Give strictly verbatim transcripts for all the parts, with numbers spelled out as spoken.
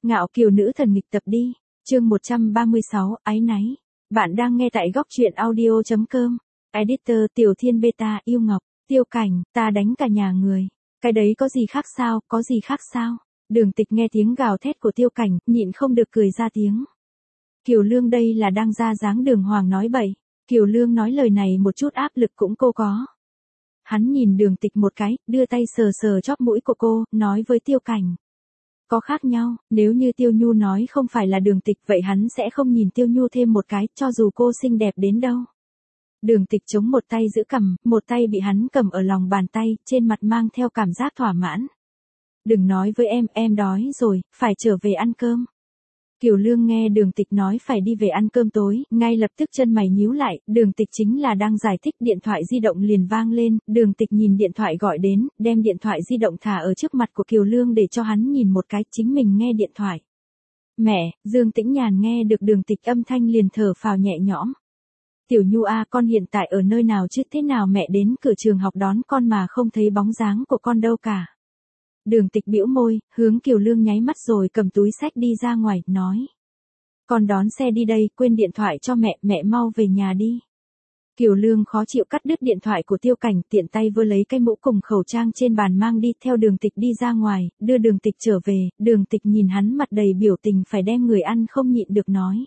Ngạo kiều nữ thần nghịch tập đi. Chương một trăm ba mươi sáu, áy náy. Bạn đang nghe tại góc truyện audio chấm com. Editor Tiểu Thiên Beta yêu Ngọc. Tiêu Cảnh, ta đánh cả nhà người. Cái đấy có gì khác sao, có gì khác sao? Đường Tịch nghe tiếng gào thét của Tiêu Cảnh, nhịn không được cười ra tiếng. Kiều Lương đây là đang ra dáng đường hoàng nói bậy. Kiều Lương nói lời này một chút áp lực cũng cô có. Hắn nhìn Đường Tịch một cái, đưa tay sờ sờ chóp mũi của cô, nói với Tiêu Cảnh. Có khác nhau, nếu như Tiêu Nhu nói không phải là Đường Tịch vậy hắn sẽ không nhìn Tiêu Nhu thêm một cái, cho dù cô xinh đẹp đến đâu. Đường Tịch chống một tay giữ cằm, một tay bị hắn cầm ở lòng bàn tay, trên mặt mang theo cảm giác thỏa mãn. Đừng nói với em, em đói rồi, phải trở về ăn cơm. Kiều Lương nghe Đường Tịch nói phải đi về ăn cơm tối, ngay lập tức chân mày nhíu lại, Đường Tịch chính là đang giải thích, điện thoại di động liền vang lên, Đường Tịch nhìn điện thoại gọi đến, đem điện thoại di động thả ở trước mặt của Kiều Lương để cho hắn nhìn một cái, chính mình nghe điện thoại. Mẹ, Dương Tĩnh Nhàn nghe được Đường Tịch âm thanh liền thở phào nhẹ nhõm. Tiểu Nhu a, con hiện tại ở nơi nào chứ, thế nào mẹ đến cửa trường học đón con mà không thấy bóng dáng của con đâu cả. Đường Tịch bĩu môi, hướng Kiều Lương nháy mắt rồi cầm túi xách đi ra ngoài, nói. Con đón xe đi đây, quên điện thoại cho mẹ, mẹ mau về nhà đi. Kiều Lương khó chịu cắt đứt điện thoại của Tiêu Cảnh, tiện tay vơ lấy cái mũ cùng khẩu trang trên bàn mang đi, theo Đường Tịch đi ra ngoài, đưa Đường Tịch trở về, Đường Tịch nhìn hắn mặt đầy biểu tình phải đem người ăn không nhịn được nói.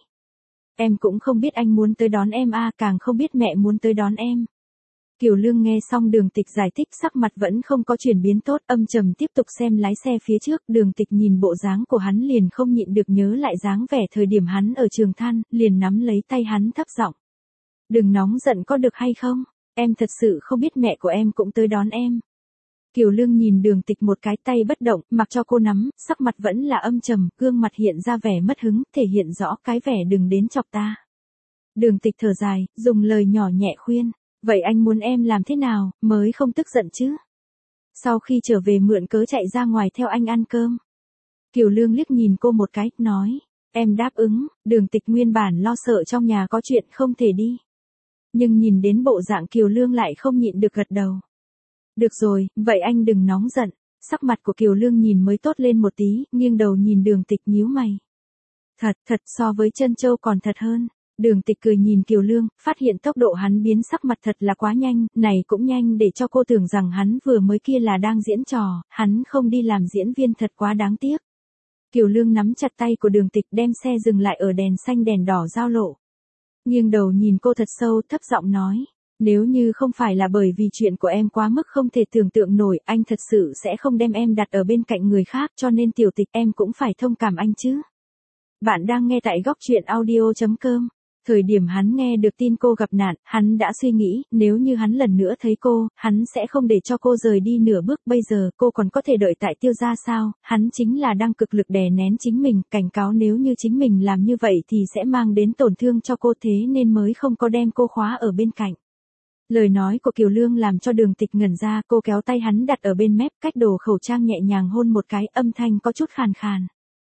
Em cũng không biết anh muốn tới đón em a, càng không biết mẹ muốn tới đón em. Kiều Lương nghe xong Đường Tịch giải thích, sắc mặt vẫn không có chuyển biến tốt, âm trầm tiếp tục xem lái xe phía trước, Đường Tịch nhìn bộ dáng của hắn liền không nhịn được nhớ lại dáng vẻ thời điểm hắn ở trường than, liền nắm lấy tay hắn thấp giọng. Đừng nóng giận có được hay không, em thật sự không biết mẹ của em cũng tới đón em. Kiều Lương nhìn Đường Tịch một cái, tay bất động, mặc cho cô nắm, sắc mặt vẫn là âm trầm, gương mặt hiện ra vẻ mất hứng, thể hiện rõ cái vẻ đừng đến chọc ta. Đường Tịch thở dài, dùng lời nhỏ nhẹ khuyên. Vậy anh muốn em làm thế nào, mới không tức giận chứ? Sau khi trở về mượn cớ chạy ra ngoài theo anh ăn cơm. Kiều Lương liếc nhìn cô một cái, nói. Em đáp ứng, Đường Tịch nguyên bản lo sợ trong nhà có chuyện không thể đi. Nhưng nhìn đến bộ dạng Kiều Lương lại không nhịn được gật đầu. Được rồi, vậy anh đừng nóng giận. Sắc mặt của Kiều Lương nhìn mới tốt lên một tí, nghiêng đầu nhìn Đường Tịch nhíu mày. Thật, thật so với Trân Châu còn thật hơn. Đường Tịch cười nhìn Kiều Lương, phát hiện tốc độ hắn biến sắc mặt thật là quá nhanh, này cũng nhanh để cho cô tưởng rằng hắn vừa mới kia là đang diễn trò, hắn không đi làm diễn viên thật quá đáng tiếc. Kiều Lương nắm chặt tay của Đường Tịch đem xe dừng lại ở đèn xanh đèn đỏ giao lộ. Nghiêng đầu nhìn cô thật sâu, thấp giọng nói, nếu như không phải là bởi vì chuyện của em quá mức không thể tưởng tượng nổi, anh thật sự sẽ không đem em đặt ở bên cạnh người khác, cho nên Tiểu Tịch em cũng phải thông cảm anh chứ. Bạn đang nghe tại góc truyện audio chấm com. Thời điểm hắn nghe được tin cô gặp nạn, hắn đã suy nghĩ, nếu như hắn lần nữa thấy cô, hắn sẽ không để cho cô rời đi nửa bước, bây giờ cô còn có thể đợi tại Tiêu gia sao, hắn chính là đang cực lực đè nén chính mình, cảnh cáo nếu như chính mình làm như vậy thì sẽ mang đến tổn thương cho cô, thế nên mới không có đem cô khóa ở bên cạnh. Lời nói của Kiều Lương làm cho Đường Tịch ngẩn ra, cô kéo tay hắn đặt ở bên mép, cách đồ khẩu trang nhẹ nhàng hôn một cái, âm thanh có chút khàn khàn.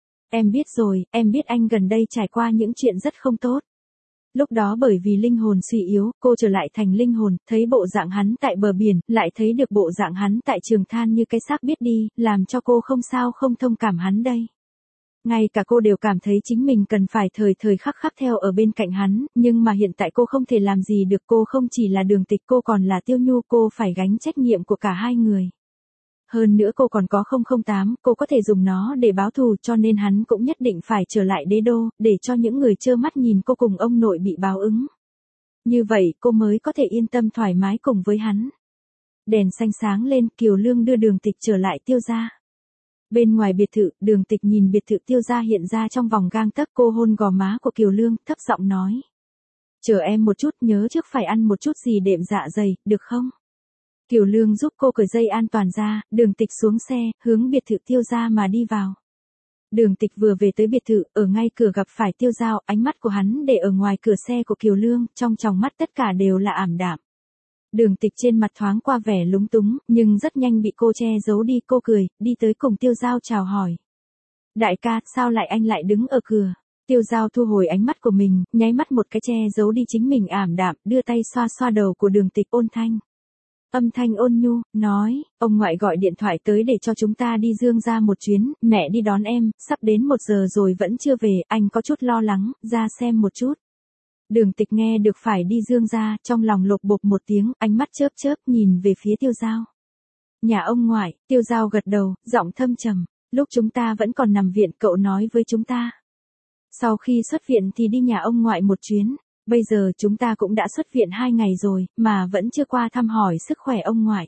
Em biết rồi, em biết anh gần đây trải qua những chuyện rất không tốt. Lúc đó bởi vì linh hồn suy yếu, cô trở lại thành linh hồn, thấy bộ dạng hắn tại bờ biển, lại thấy được bộ dạng hắn tại trường than như cái xác biết đi, làm cho cô không sao không thông cảm hắn đây. Ngay cả cô đều cảm thấy chính mình cần phải thời thời khắc khắc theo ở bên cạnh hắn, nhưng mà hiện tại cô không thể làm gì được, cô không chỉ là Đường Tịch, cô còn là Tiêu Nhu, cô phải gánh trách nhiệm của cả hai người. Hơn nữa cô còn có không không tám, cô có thể dùng nó để báo thù, cho nên hắn cũng nhất định phải trở lại đế đô, để cho những người trơ mắt nhìn cô cùng ông nội bị báo ứng. Như vậy cô mới có thể yên tâm thoải mái cùng với hắn. Đèn xanh sáng lên, Kiều Lương đưa Đường Tịch trở lại Tiêu gia. Bên ngoài biệt thự, Đường Tịch nhìn biệt thự Tiêu gia hiện ra trong vòng gang tấc, cô hôn gò má của Kiều Lương, thấp giọng nói. Chờ em một chút, nhớ trước phải ăn một chút gì đệm dạ dày, được không? Kiều Lương giúp cô cởi dây an toàn ra, Đường Tịch xuống xe, hướng biệt thự Tiêu gia mà đi vào. Đường Tịch vừa về tới biệt thự, ở ngay cửa gặp phải Tiêu Giao, ánh mắt của hắn để ở ngoài cửa xe của Kiều Lương, trong tròng mắt tất cả đều là ảm đạm. Đường Tịch trên mặt thoáng qua vẻ lúng túng, nhưng rất nhanh bị cô che giấu đi, cô cười, đi tới cùng Tiêu Giao chào hỏi. Đại ca, sao lại anh lại đứng ở cửa? Tiêu Giao thu hồi ánh mắt của mình, nháy mắt một cái che giấu đi chính mình ảm đạm, đưa tay xoa xoa đầu của Đường Tịch, ôn thanh. Âm thanh ôn nhu, nói, ông ngoại gọi điện thoại tới để cho chúng ta đi Dương gia một chuyến, mẹ đi đón em, sắp đến một giờ rồi vẫn chưa về, anh có chút lo lắng, ra xem một chút. Đường Tịch nghe được phải đi Dương gia, trong lòng lột bột một tiếng, ánh mắt chớp chớp nhìn về phía Tiêu Giao. Nhà ông ngoại, Tiêu Giao gật đầu, giọng thâm trầm, lúc chúng ta vẫn còn nằm viện cậu nói với chúng ta. Sau khi xuất viện thì đi nhà ông ngoại một chuyến, bây giờ chúng ta cũng đã xuất viện hai ngày rồi, mà vẫn chưa qua thăm hỏi sức khỏe ông ngoại.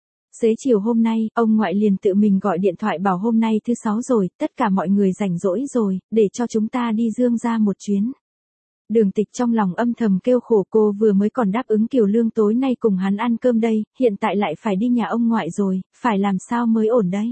Xế chiều hôm nay, ông ngoại liền tự mình gọi điện thoại bảo hôm nay thứ sáu rồi, tất cả mọi người rảnh rỗi rồi, để cho chúng ta đi Dương gia một chuyến. Đường Tịch trong lòng âm thầm kêu khổ, cô vừa mới còn đáp ứng Kiều Lương tối nay cùng hắn ăn cơm đây, hiện tại lại phải đi nhà ông ngoại rồi, phải làm sao mới ổn đây.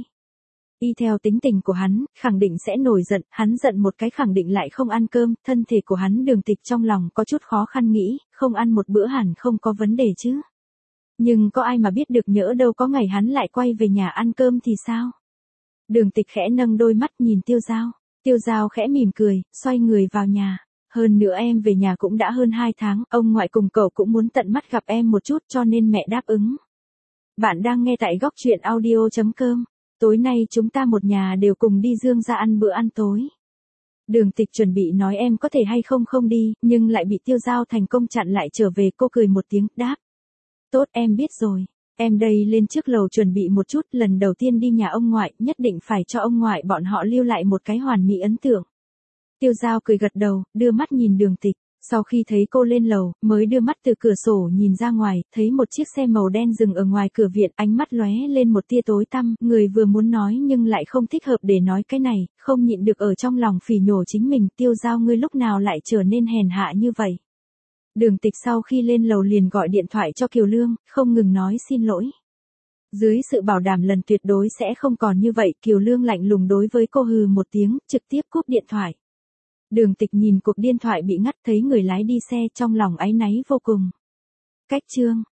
Y theo tính tình của hắn, khẳng định sẽ nổi giận, hắn giận một cái khẳng định lại không ăn cơm, thân thể của hắn Đường Tịch trong lòng có chút khó khăn nghĩ, không ăn một bữa hẳn không có vấn đề chứ. Nhưng có ai mà biết được nhỡ đâu có ngày hắn lại quay về nhà ăn cơm thì sao? Đường Tịch khẽ nâng đôi mắt nhìn Tiêu Giao, Tiêu Giao khẽ mỉm cười, xoay người vào nhà. Hơn nữa em về nhà cũng đã hơn hai tháng, ông ngoại cùng cậu cũng muốn tận mắt gặp em một chút cho nên mẹ đáp ứng. Bạn đang nghe tại góc truyện audio chấm com. Tối nay chúng ta một nhà đều cùng đi Dương gia ăn bữa ăn tối. Đường Tịch chuẩn bị nói em có thể hay không không đi, nhưng lại bị Tiêu Giao thành công chặn lại trở về, cô cười một tiếng, đáp. Tốt, em biết rồi. Em đây lên trước lầu chuẩn bị một chút, lần đầu tiên đi nhà ông ngoại, nhất định phải cho ông ngoại bọn họ lưu lại một cái hoàn mỹ ấn tượng. Tiêu Giao cười gật đầu, đưa mắt nhìn Đường Tịch, sau khi thấy cô lên lầu, mới đưa mắt từ cửa sổ nhìn ra ngoài, thấy một chiếc xe màu đen dừng ở ngoài cửa viện, ánh mắt lóe lên một tia tối tăm, người vừa muốn nói nhưng lại không thích hợp để nói cái này, không nhịn được ở trong lòng phỉ nhổ chính mình, Tiêu Giao ngươi lúc nào lại trở nên hèn hạ như vậy. Đường Tịch sau khi lên lầu liền gọi điện thoại cho Kiều Lương, không ngừng nói xin lỗi. Dưới sự bảo đảm lần tuyệt đối sẽ không còn như vậy, Kiều Lương lạnh lùng đối với cô hừ một tiếng, trực tiếp cúp điện thoại. Đường Tịch nhìn cuộc điện thoại bị ngắt, thấy người lái đi xe, trong lòng áy náy vô cùng. Cách chương